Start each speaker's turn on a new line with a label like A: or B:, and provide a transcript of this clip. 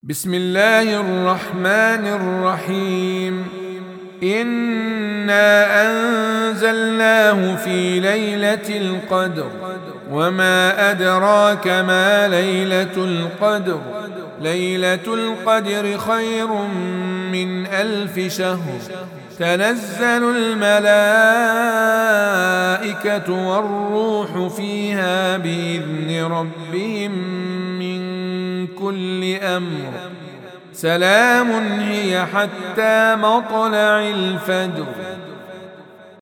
A: بسم الله الرحمن الرحيم. إنا أنزلناه في ليلة القدر وما أدراك ما ليلة القدر. ليلة القدر خير من 1000 شهر. تنزل الملائكة والروح فيها بإذن ربهم من كل أمر. سلام هي حتى مطلع الفجر.